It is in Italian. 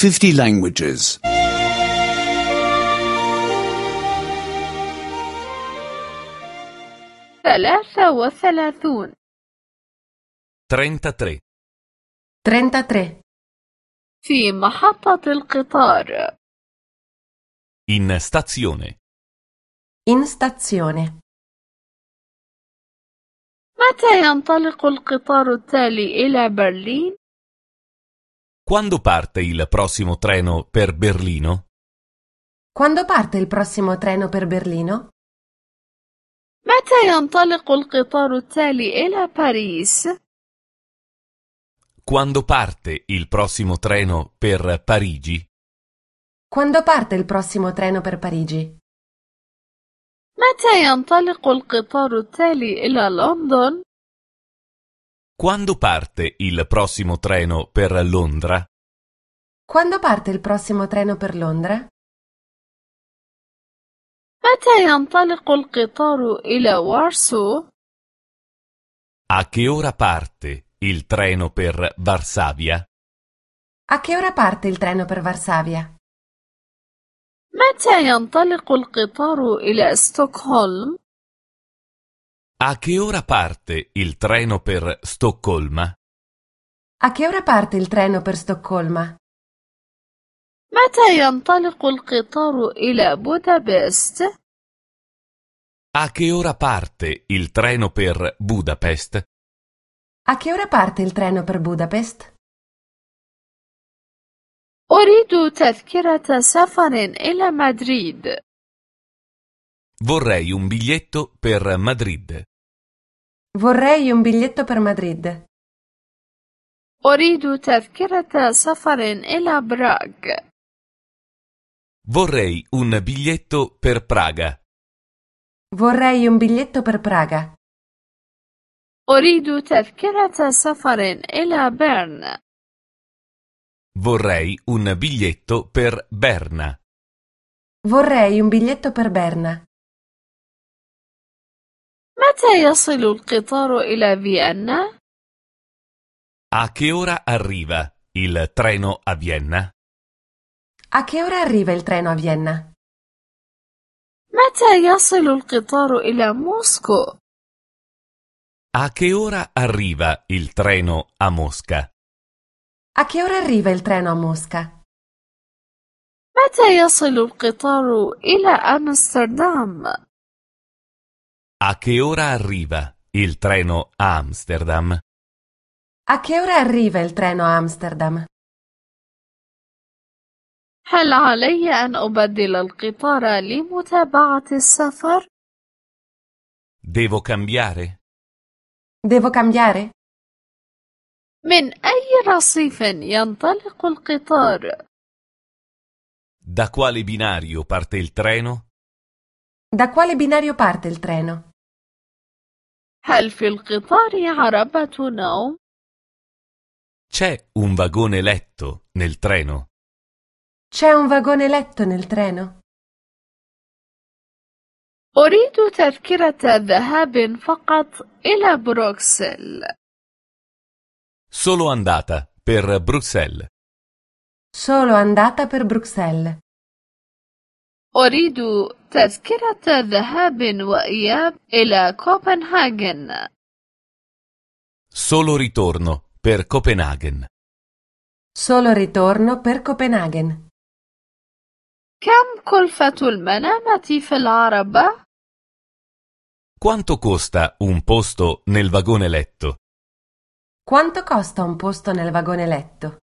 50 languages. 33 33. 33. في محطة القطار. In stazione. In stazione. متى ينطلق القطار التالي إلى برلين؟ Quando parte il prossimo treno per Berlino? Quando parte il prossimo treno per Berlino? متى ينطلق القطار التالي إلى باريس؟ Quando parte il prossimo treno per Parigi? Quando parte il prossimo treno per Parigi? متى ينطلق القطار التالي إلى لندن؟ Quando parte il prossimo treno per Londra? Quando parte il prossimo treno per Londra? متى ينطلق القطار إلى وارسو؟ A che ora parte il treno per Varsavia? A che ora parte il treno per Varsavia? متى ينطلق القطار إلى ستوكهولم؟ A che ora parte il treno per Stoccolma? A che ora parte il treno per Stoccolma? متى ينطلق القطار إلى بودابست؟ A che ora parte il treno per Budapest? A che ora parte il treno per Budapest? أريد تذكرة سفر إلى مدريد. Vorrei un biglietto per Madrid. Vorrei un biglietto per Madrid. أريد تذكرة سفر إلى براغ. Vorrei un biglietto per Praga. Vorrei un biglietto per Praga. أريد تذكرة سفر إلى بيرن. Vorrei un biglietto per Berna. Vorrei un biglietto per Berna. متى يصل القطار إلى فيينا؟ A che ora arriva il treno a Vienna? A che ora arriva il treno a Vienna? متى يصل القطار إلى موسكو؟ A che ora arriva il treno a Mosca? A che ora arriva il treno a Mosca? متى يصل القطار إلى أمستردام؟ A che ora arriva il treno a Amsterdam? A che ora arriva il treno a Amsterdam? هل علي أن أبدل القطار لمتابعة السفر؟ Devo cambiare? Devo cambiare? من أي رصيف ينطلق القطار؟ Da quale binario parte il treno? Da quale binario parte il treno? هل في القطار عربة نوم؟ C'è un vagone letto nel treno? C'è un vagone letto nel treno? أريد تذكرة ذهاب فقط إلى بروكسل. Solo andata per Bruxelles. Solo andata per Bruxelles. أريد تذكرة ذهاب وإياب إلى كوبنهاجن. Solo ritorno per Copenaghen. Solo ritorno per Copenaghen. كم كلفة المنامة في العربة؟ Quanto costa un posto nel vagone letto? Quanto costa un posto nel vagone letto?